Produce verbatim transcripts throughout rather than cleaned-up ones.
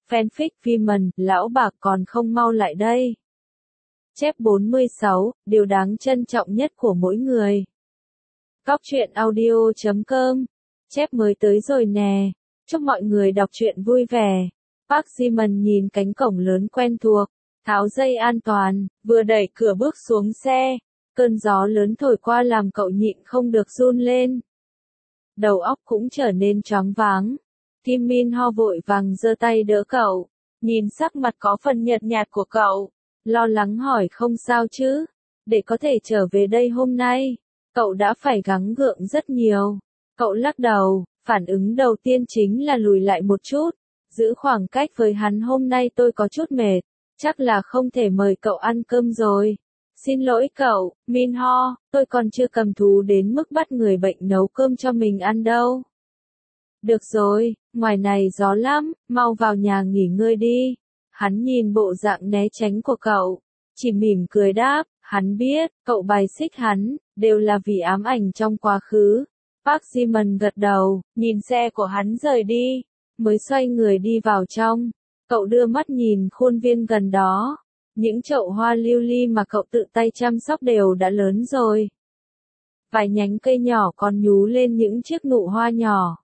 Fanfic Viman, lão bạc còn không mau lại đây. Chép bốn mươi sáu, điều đáng trân trọng nhất của mỗi người. Góc truyện audio chấm com. Chép mới tới rồi nè. Chúc mọi người đọc truyện vui vẻ. Park Ji-man nhìn cánh cổng lớn quen thuộc, tháo dây an toàn, vừa đẩy cửa bước xuống xe. Cơn gió lớn thổi qua làm cậu nhịn không được run lên. Đầu óc cũng trở nên choáng váng. Kim Min Ho vội vàng giơ tay đỡ cậu, nhìn sắc mặt có phần nhợt nhạt của cậu, lo lắng hỏi không sao chứ, để có thể trở về đây hôm nay, cậu đã phải gắng gượng rất nhiều. Cậu lắc đầu, phản ứng đầu tiên chính là lùi lại một chút, giữ khoảng cách với hắn. Hôm nay tôi có chút mệt, chắc là không thể mời cậu ăn cơm rồi. Xin lỗi cậu, Min Ho, tôi còn chưa cầm thú đến mức bắt người bệnh nấu cơm cho mình ăn đâu. Được rồi, ngoài này gió lắm, mau vào nhà nghỉ ngơi đi. Hắn nhìn bộ dạng né tránh của cậu, chỉ mỉm cười đáp, hắn biết, cậu bài xích hắn, đều là vì ám ảnh trong quá khứ. Park Ji-man gật đầu, nhìn xe của hắn rời đi, mới xoay người đi vào trong. Cậu đưa mắt nhìn khuôn viên gần đó. Những chậu hoa lưu ly mà cậu tự tay chăm sóc đều đã lớn rồi. Vài nhánh cây nhỏ còn nhú lên những chiếc nụ hoa nhỏ.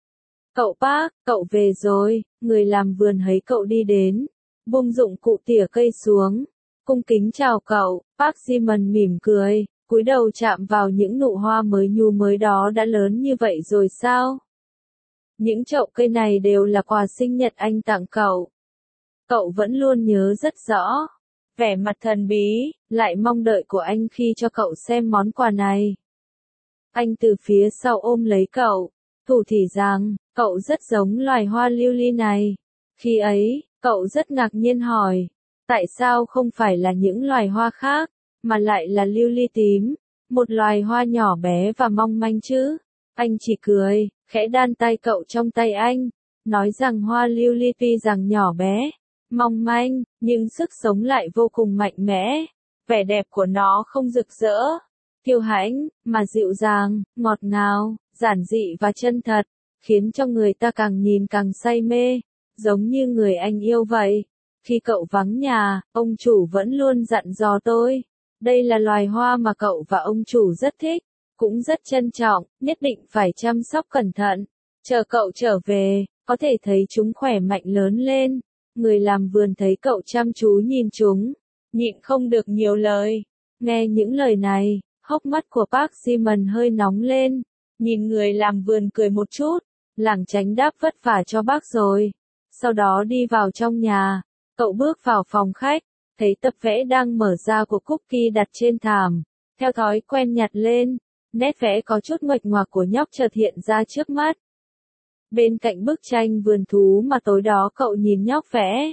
Cậu Park, cậu về rồi, người làm vườn thấy cậu đi đến, buông dụng cụ tỉa cây xuống, cung kính chào cậu. Park Ji-man mỉm cười, cúi đầu chạm vào những nụ hoa mới nhú mới đó. Đã lớn như vậy rồi sao? Những chậu cây này đều là quà sinh nhật anh tặng cậu. Cậu vẫn luôn nhớ rất rõ. Vẻ mặt thần bí, lại mong đợi của anh khi cho cậu xem món quà này. Anh từ phía sau ôm lấy cậu, thủ thỉ rằng, cậu rất giống loài hoa lưu ly này. Khi ấy, cậu rất ngạc nhiên hỏi, tại sao không phải là những loài hoa khác, mà lại là lưu ly tím, một loài hoa nhỏ bé và mong manh chứ? Anh chỉ cười, khẽ đan tay cậu trong tay anh, nói rằng hoa lưu ly tuy rằng nhỏ bé, mong manh, nhưng sức sống lại vô cùng mạnh mẽ. Vẻ đẹp của nó không rực rỡ, kiêu hãnh, mà dịu dàng, ngọt ngào, giản dị và chân thật, khiến cho người ta càng nhìn càng say mê, giống như người anh yêu vậy. Khi cậu vắng nhà, ông chủ vẫn luôn dặn dò tôi, đây là loài hoa mà cậu và ông chủ rất thích, cũng rất trân trọng, nhất định phải chăm sóc cẩn thận, chờ cậu trở về, có thể thấy chúng khỏe mạnh lớn lên. Người làm vườn thấy cậu chăm chú nhìn chúng, nhịn không được nhiều lời. Nghe những lời này, hốc mắt của Park Ji-man hơi nóng lên, nhìn người làm vườn cười một chút, lảng tránh đáp vất vả cho bác rồi. Sau đó đi vào trong nhà, cậu bước vào phòng khách, thấy tập vẽ đang mở ra của Cookie đặt trên thảm, theo thói quen nhặt lên, nét vẽ có chút nguệch ngoạc của nhóc chợt hiện ra trước mắt. Bên cạnh bức tranh vườn thú mà tối đó cậu nhìn nhóc vẽ,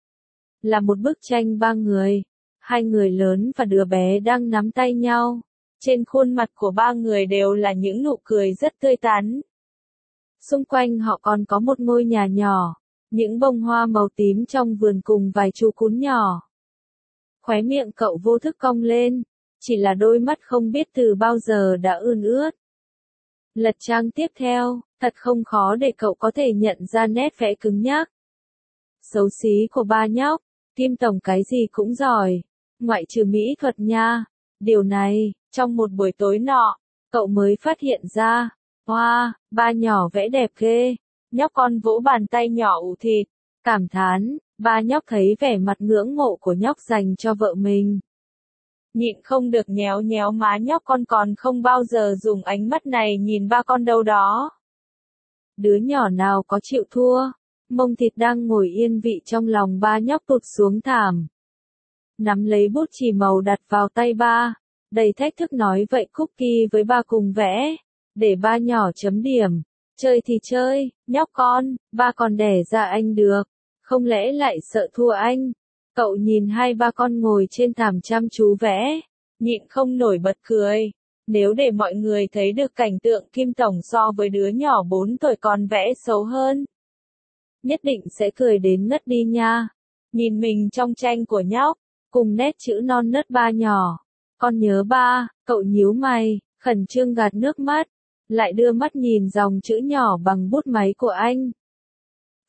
là một bức tranh ba người, hai người lớn và đứa bé đang nắm tay nhau. Trên khuôn mặt của ba người đều là những nụ cười rất tươi tắn. Xung quanh họ còn có một ngôi nhà nhỏ, những bông hoa màu tím trong vườn cùng vài chú cún nhỏ. Khóe miệng cậu vô thức cong lên, chỉ là đôi mắt không biết từ bao giờ đã ươn ướt. Lật trang tiếp theo, thật không khó để cậu có thể nhận ra nét vẽ cứng nhắc, xấu xí của ba nhóc. Kim tổng cái gì cũng giỏi, ngoại trừ mỹ thuật nha. Điều này, trong một buổi tối nọ, cậu mới phát hiện ra. Hoa, wow, ba nhỏ vẽ đẹp ghê. Nhóc con vỗ bàn tay nhỏ ủ thịt, cảm thán. Ba nhóc thấy vẻ mặt ngưỡng mộ của nhóc dành cho vợ mình, nhịn không được nhéo nhéo má nhóc con, còn không bao giờ dùng ánh mắt này nhìn ba con đâu đó. Đứa nhỏ nào có chịu thua, mông thịt đang ngồi yên vị trong lòng ba nhóc tụt xuống thảm. Nắm lấy bút chì màu đặt vào tay ba, đầy thách thức nói vậy Cookie với ba cùng vẽ, để ba nhỏ chấm điểm. Chơi thì chơi, nhóc con, ba còn đẻ ra anh được, không lẽ lại sợ thua anh? Cậu nhìn hai ba con ngồi trên thảm chăm chú vẽ, nhịn không nổi bật cười. Nếu để mọi người thấy được cảnh tượng Kim tổng so với đứa nhỏ bốn tuổi còn vẽ xấu hơn, nhất định sẽ cười đến ngất đi nha. Nhìn mình trong tranh của nhóc, cùng nét chữ non nớt ba nhỏ. Con nhớ ba, cậu nhíu mày, khẩn trương gạt nước mắt, lại đưa mắt nhìn dòng chữ nhỏ bằng bút máy của anh.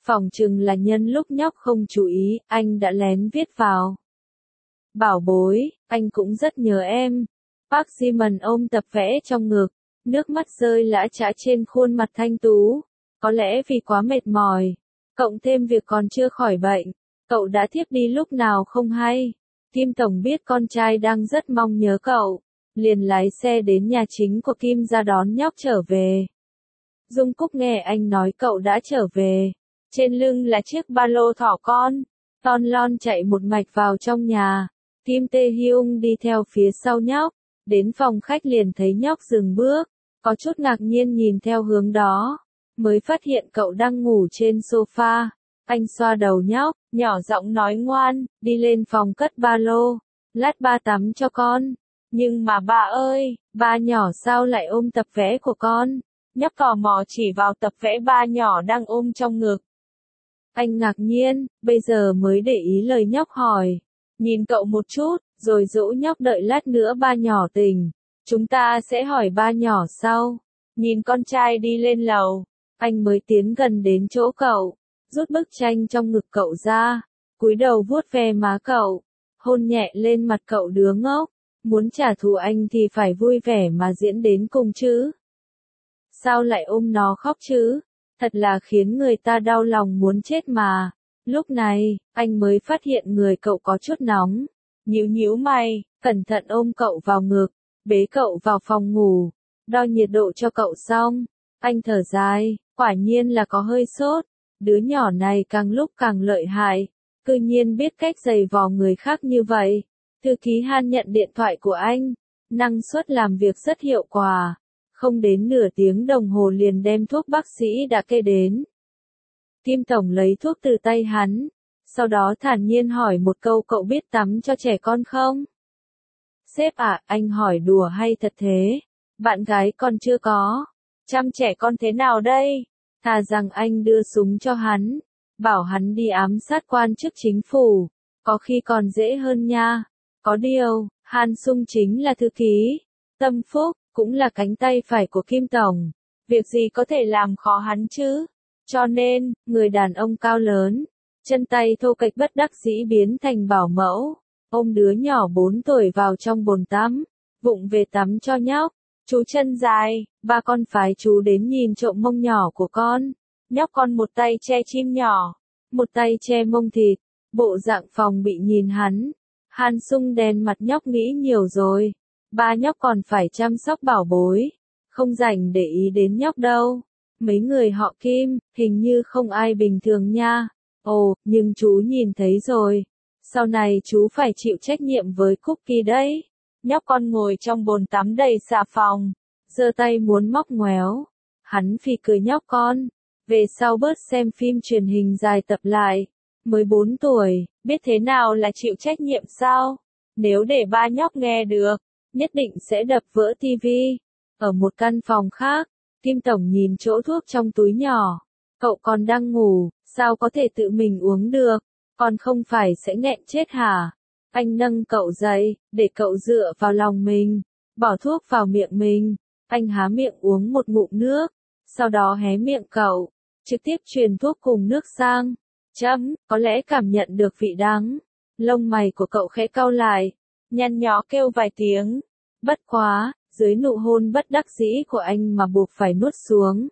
Phỏng chừng là nhân lúc nhóc không chú ý, anh đã lén viết vào. Bảo bối, anh cũng rất nhớ em. Park Ji-min ôm tập vẽ trong ngực, nước mắt rơi lã chã trên khuôn mặt thanh tú. Có lẽ vì quá mệt mỏi, cộng thêm việc còn chưa khỏi bệnh, cậu đã thiếp đi lúc nào không hay. Kim Tổng biết con trai đang rất mong nhớ cậu, liền lái xe đến nhà chính của Kim ra đón nhóc trở về. Dung Cúc nghe anh nói cậu đã trở về, trên lưng là chiếc ba lô thỏ con, Ton Lon chạy một mạch vào trong nhà. Kim Tae Hyung đi theo phía sau nhóc, đến phòng khách liền thấy nhóc dừng bước, có chút ngạc nhiên nhìn theo hướng đó, mới phát hiện cậu đang ngủ trên sofa. Anh xoa đầu nhóc, nhỏ giọng nói ngoan, đi lên phòng cất ba lô, lát ba tắm cho con. Nhưng mà ba ơi, ba nhỏ sao lại ôm tập vẽ của con? Nhóc tò mò chỉ vào tập vẽ ba nhỏ đang ôm trong ngực. Anh ngạc nhiên, bây giờ mới để ý lời nhóc hỏi. Nhìn cậu một chút, rồi dỗ nhóc đợi lát nữa ba nhỏ tỉnh. Chúng ta sẽ hỏi ba nhỏ sau. Nhìn con trai đi lên lầu, anh mới tiến gần đến chỗ cậu, rút bức tranh trong ngực cậu ra, cúi đầu vuốt ve má cậu, hôn nhẹ lên mặt cậu đứa ngốc. Muốn trả thù anh thì phải vui vẻ mà diễn đến cùng chứ. Sao lại ôm nó khóc chứ? Thật là khiến người ta đau lòng muốn chết mà. Lúc này, anh mới phát hiện người cậu có chút nóng. Nhíu nhíu mày, cẩn thận ôm cậu vào ngực, bế cậu vào phòng ngủ, đo nhiệt độ cho cậu xong. Anh thở dài, quả nhiên là có hơi sốt. Đứa nhỏ này càng lúc càng lợi hại, cư nhiên biết cách giày vò người khác như vậy. Thư ký Han nhận điện thoại của anh, năng suất làm việc rất hiệu quả. Không đến nửa tiếng đồng hồ liền đem thuốc bác sĩ đã kê đến. Kim Tổng lấy thuốc từ tay hắn, sau đó thản nhiên hỏi một câu, cậu biết tắm cho trẻ con không? Sếp ạ, à, anh hỏi đùa hay thật thế? Bạn gái còn chưa có. Chăm trẻ con thế nào đây? Thà rằng anh đưa súng cho hắn, bảo hắn đi ám sát quan chức chính phủ, có khi còn dễ hơn nha. Có điều, Han Sung chính là thư ký, tâm phúc, cũng là cánh tay phải của Kim Tổng. Việc gì có thể làm khó hắn chứ? Cho nên, người đàn ông cao lớn, chân tay thô kệch bất đắc dĩ biến thành bảo mẫu, ôm đứa nhỏ bốn tuổi vào trong bồn tắm, vụng về tắm cho nhóc. Chú chân dài, ba con phái chú đến nhìn trộm mông nhỏ của con. Nhóc con một tay che chim nhỏ, một tay che mông thịt, bộ dạng phòng bị nhìn hắn. Han Sung đen mặt nhóc nghĩ nhiều rồi. Ba nhóc còn phải chăm sóc bảo bối, không rảnh để ý đến nhóc đâu. Mấy người họ Kim, hình như không ai bình thường nha. Ồ, nhưng chú nhìn thấy rồi. Sau này chú phải chịu trách nhiệm với Cookie đấy. Nhóc con ngồi trong bồn tắm đầy xà phòng, giơ tay muốn móc ngoéo. Hắn phì cười nhóc con. Về sau bớt xem phim truyền hình dài tập lại. Mới bốn tuổi, biết thế nào là chịu trách nhiệm sao? Nếu để ba nhóc nghe được, nhất định sẽ đập vỡ tivi. Ở một căn phòng khác, Kim Tổng nhìn chỗ thuốc trong túi nhỏ. Cậu còn đang ngủ, sao có thể tự mình uống được? Còn không phải sẽ nghẹn chết hả? Anh nâng cậu dậy, để cậu dựa vào lòng mình, bỏ thuốc vào miệng mình. Anh há miệng uống một ngụm nước, sau đó hé miệng cậu, trực tiếp truyền thuốc cùng nước sang. Chấm, có lẽ cảm nhận được vị đắng. Lông mày của cậu khẽ cau lại, nhăn nhó kêu vài tiếng. Bất quá, dưới nụ hôn bất đắc dĩ của anh mà buộc phải nuốt xuống.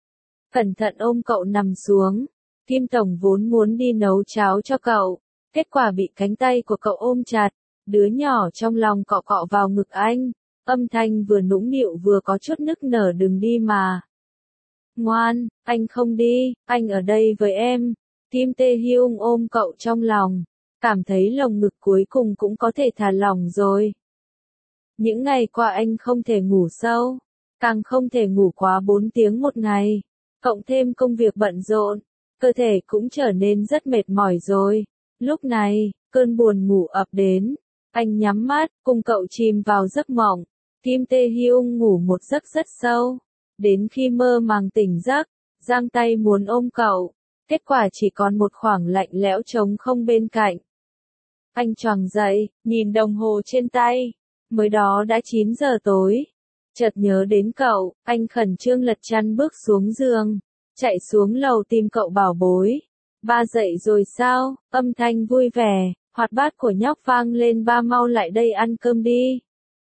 Cẩn thận ôm cậu nằm xuống. Kim Tổng vốn muốn đi nấu cháo cho cậu, kết quả bị cánh tay của cậu ôm chặt. Đứa nhỏ trong lòng cọ cọ vào ngực anh, âm thanh vừa nũng nịu vừa có chút nức nở, đừng đi mà. Ngoan, anh không đi, anh ở đây với em. Kim Tae Hyung ôm cậu trong lòng, cảm thấy lồng ngực cuối cùng cũng có thể thả lỏng rồi. Những ngày qua anh không thể ngủ sâu, càng không thể ngủ quá bốn tiếng một ngày, cộng thêm công việc bận rộn, cơ thể cũng trở nên rất mệt mỏi rồi. Lúc này, cơn buồn ngủ ập đến, anh nhắm mắt, cùng cậu chìm vào giấc mộng. Kim Tae Hyung ngủ một giấc rất sâu, đến khi mơ màng tỉnh giấc, giang tay muốn ôm cậu, kết quả chỉ còn một khoảng lạnh lẽo trống không bên cạnh. Anh choàng dậy, nhìn đồng hồ trên tay, mới đó đã chín giờ tối. Chợt nhớ đến cậu, anh khẩn trương lật chăn bước xuống giường, chạy xuống lầu tìm cậu bảo bối. Ba dậy rồi sao? Âm thanh vui vẻ, hoạt bát của nhóc vang lên, ba mau lại đây ăn cơm đi.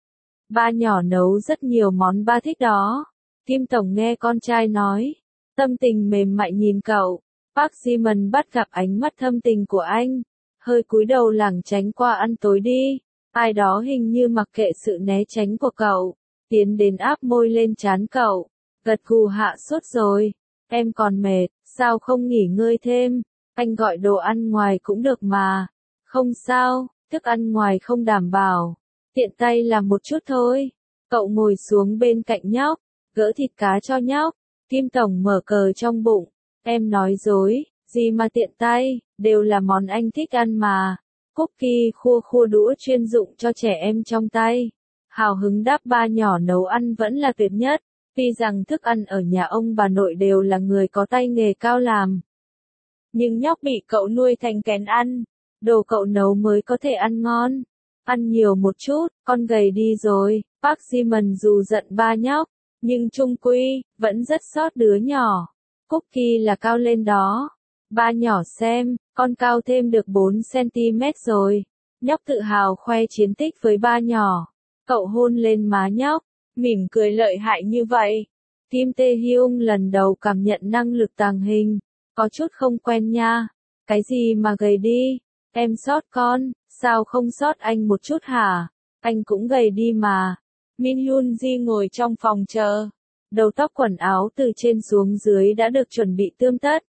Ba nhỏ nấu rất nhiều món ba thích đó. Kim Tổng nghe con trai nói, tâm tình mềm mại nhìn cậu. Park Ji-man bắt gặp ánh mắt thâm tình của anh, hơi cúi đầu lảng tránh qua ăn tối đi. Ai đó hình như mặc kệ sự né tránh của cậu, tiến đến áp môi lên trán cậu, gật gù hạ sốt rồi. Em còn mệt, sao không nghỉ ngơi thêm? Anh gọi đồ ăn ngoài cũng được mà. Không sao, thức ăn ngoài không đảm bảo. Tiện tay làm một chút thôi. Cậu ngồi xuống bên cạnh nhóc, gỡ thịt cá cho nhóc. Kim Tổng mở cờ trong bụng. Em nói dối, gì mà tiện tay, đều là món anh thích ăn mà. Cookie khua khua đũa chuyên dụng cho trẻ em trong tay. Hào hứng đáp, ba nhỏ nấu ăn vẫn là tuyệt nhất. Tuy rằng thức ăn ở nhà ông bà nội đều là người có tay nghề cao làm. Nhưng nhóc bị cậu nuôi thành kén ăn. Đồ cậu nấu mới có thể ăn ngon. Ăn nhiều một chút, con gầy đi rồi. Park Ji-man dù giận ba nhóc, nhưng chung quy, vẫn rất xót đứa nhỏ. Cookie là cao lên đó. Ba nhỏ xem, con cao thêm được bốn xăng ti mét rồi. Nhóc tự hào khoe chiến tích với ba nhỏ. Cậu hôn lên má nhóc, mỉm cười lợi hại như vậy. Kim Tae-hyung lần đầu cảm nhận năng lực tàng hình. Có chút không quen nha. Cái gì mà gầy đi? Em sót con, sao không sót anh một chút hả? Anh cũng gầy đi mà. Min Hyun Ji ngồi trong phòng chờ. Đầu tóc quần áo từ trên xuống dưới đã được chuẩn bị tươm tất.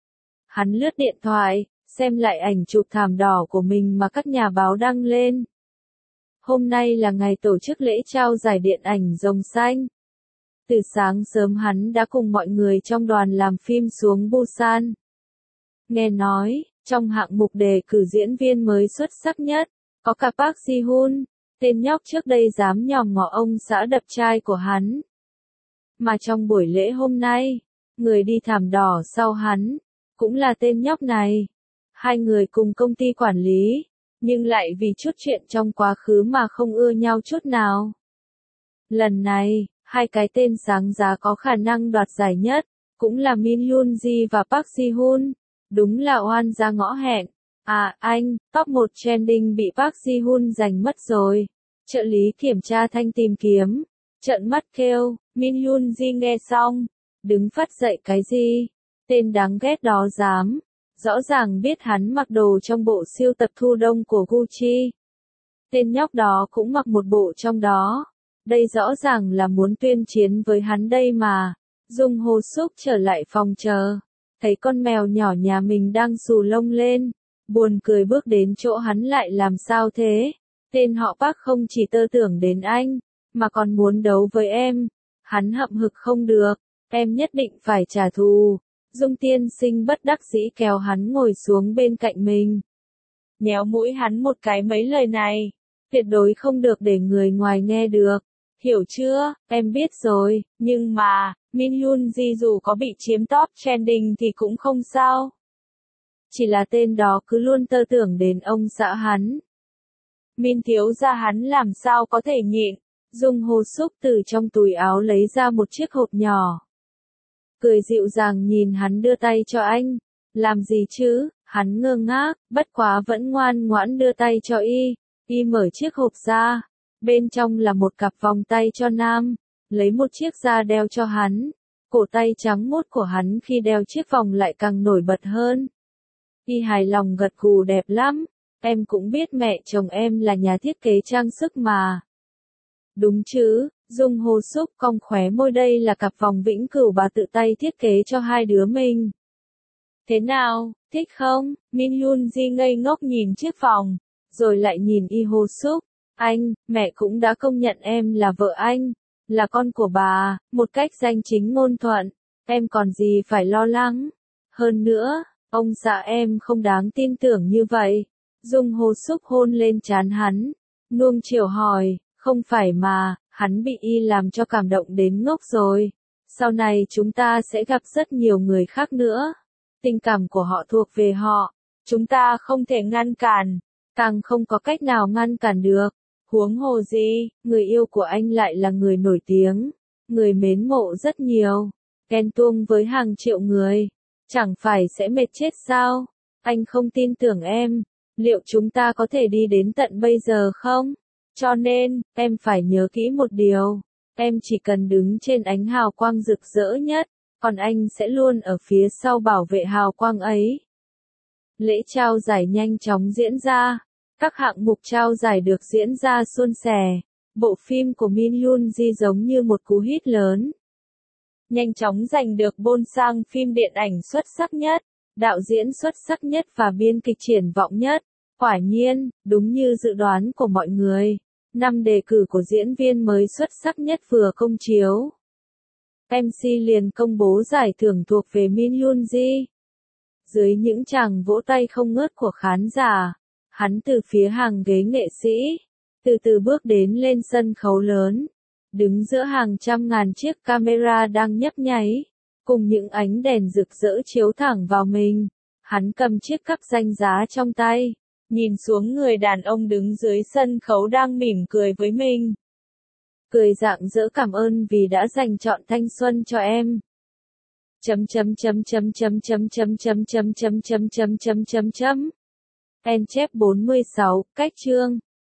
Hắn lướt điện thoại, xem lại ảnh chụp thảm đỏ của mình mà các nhà báo đăng lên. Hôm nay là ngày tổ chức lễ trao giải điện ảnh Rồng Xanh. Từ sáng sớm hắn đã cùng mọi người trong đoàn làm phim xuống Busan. Nghe nói, trong hạng mục đề cử diễn viên mới xuất sắc nhất, có cả Park Ji-hoon, tên nhóc trước đây dám nhòm ngó ông xã đập trai của hắn. Mà trong buổi lễ hôm nay, người đi thảm đỏ sau hắn, cũng là tên nhóc này. Hai người cùng công ty quản lý, nhưng lại vì chút chuyện trong quá khứ mà không ưa nhau chút nào. Lần này, hai cái tên sáng giá có khả năng đoạt giải nhất, cũng là Min Hyun Ji và Park Ji-hoon. Đúng là oan ra ngõ hẹn. À, anh, top một trending bị Park Ji-hoon giành mất rồi. Trợ lý kiểm tra thanh tìm kiếm. Trợn mắt kêu, Min Hyun Ji nghe xong. Đứng phát dậy cái gì? Tên đáng ghét đó dám. Rõ ràng biết hắn mặc đồ trong bộ siêu tập thu đông của Gucci. Tên nhóc đó cũng mặc một bộ trong đó. Đây rõ ràng là muốn tuyên chiến với hắn đây mà. Dung Ho Suk trở lại phòng chờ. Thấy con mèo nhỏ nhà mình đang xù lông lên. Buồn cười bước đến chỗ hắn, lại làm sao thế? Tên họ Park không chỉ tơ tưởng đến anh, mà còn muốn đấu với em. Hắn hậm hực không được. Em nhất định phải trả thù. Dung tiên sinh bất đắc dĩ kéo hắn ngồi xuống bên cạnh mình. Nhéo mũi hắn một cái, mấy lời này. Tuyệt đối không được để người ngoài nghe được. Hiểu chưa? Em biết rồi, nhưng mà, Min Hyun Ji dù có bị chiếm top trending thì cũng không sao. Chỉ là tên đó cứ luôn tơ tưởng đến ông xã hắn. Min thiếu gia hắn làm sao có thể nhịn. Dung Ho Suk từ trong túi áo lấy ra một chiếc hộp nhỏ. Cười dịu dàng nhìn hắn đưa tay cho anh. Làm gì chứ? Hắn ngơ ngác, bất quá vẫn ngoan ngoãn đưa tay cho y. Y mở chiếc hộp ra. Bên trong là một cặp vòng tay cho nam. Lấy một chiếc ra đeo cho hắn. Cổ tay trắng muốt của hắn khi đeo chiếc vòng lại càng nổi bật hơn. Y hài lòng gật gù, đẹp lắm. Em cũng biết mẹ chồng em là nhà thiết kế trang sức mà. Đúng chứ? Dung Ho Suk cong khóe môi, đây là cặp vòng vĩnh cửu bà tự tay thiết kế cho hai đứa mình. Thế nào, thích không? Min Hyun Ji ngây ngốc nhìn chiếc vòng, rồi lại nhìn Y Ho Suk. Anh, mẹ cũng đã công nhận em là vợ anh, là con của bà, một cách danh chính ngôn thuận. Em còn gì phải lo lắng. Hơn nữa, ông xã em không đáng tin tưởng như vậy. Dung Ho Suk hôn lên trán hắn, nuông chiều hỏi, không phải mà, hắn bị y làm cho cảm động đến ngốc rồi. Sau này chúng ta sẽ gặp rất nhiều người khác nữa. Tình cảm của họ thuộc về họ. Chúng ta không thể ngăn cản, càng không có cách nào ngăn cản được. Huống hồ gì, người yêu của anh lại là người nổi tiếng, người mến mộ rất nhiều. ghen tuông với hàng triệu người, chẳng phải sẽ mệt chết sao? Anh không tin tưởng em, liệu chúng ta có thể đi đến tận bây giờ không? Cho nên, em phải nhớ kỹ một điều, em chỉ cần đứng trên ánh hào quang rực rỡ nhất, còn anh sẽ luôn ở phía sau bảo vệ hào quang ấy. Lễ trao giải nhanh chóng diễn ra, các hạng mục trao giải được diễn ra suôn sẻ, bộ phim của Min Yoon Ji giống như một cú hit lớn. Nhanh chóng giành được bôn sang phim điện ảnh xuất sắc nhất, đạo diễn xuất sắc nhất và biên kịch triển vọng nhất. Quả nhiên, đúng như dự đoán của mọi người, năm đề cử của diễn viên mới xuất sắc nhất vừa công chiếu. em xê liền công bố giải thưởng thuộc về Min Yoon Ji. Dưới những tràng vỗ tay không ngớt của khán giả, hắn từ phía hàng ghế nghệ sĩ, từ từ bước đến lên sân khấu lớn, đứng giữa hàng trăm ngàn chiếc camera đang nhấp nháy, cùng những ánh đèn rực rỡ chiếu thẳng vào mình. Hắn cầm chiếc cắp danh giá trong tay, nhìn xuống người đàn ông đứng dưới sân khấu đang mỉm cười với mình. Cười rạng rỡ cảm ơn vì đã dành trọn thanh xuân cho em. Chấm chấm chấm chấm chấm chấm chấm chấm chấm chấm chấm chấm chấm chấm chấm. En chép bốn mươi sáu, cách chương.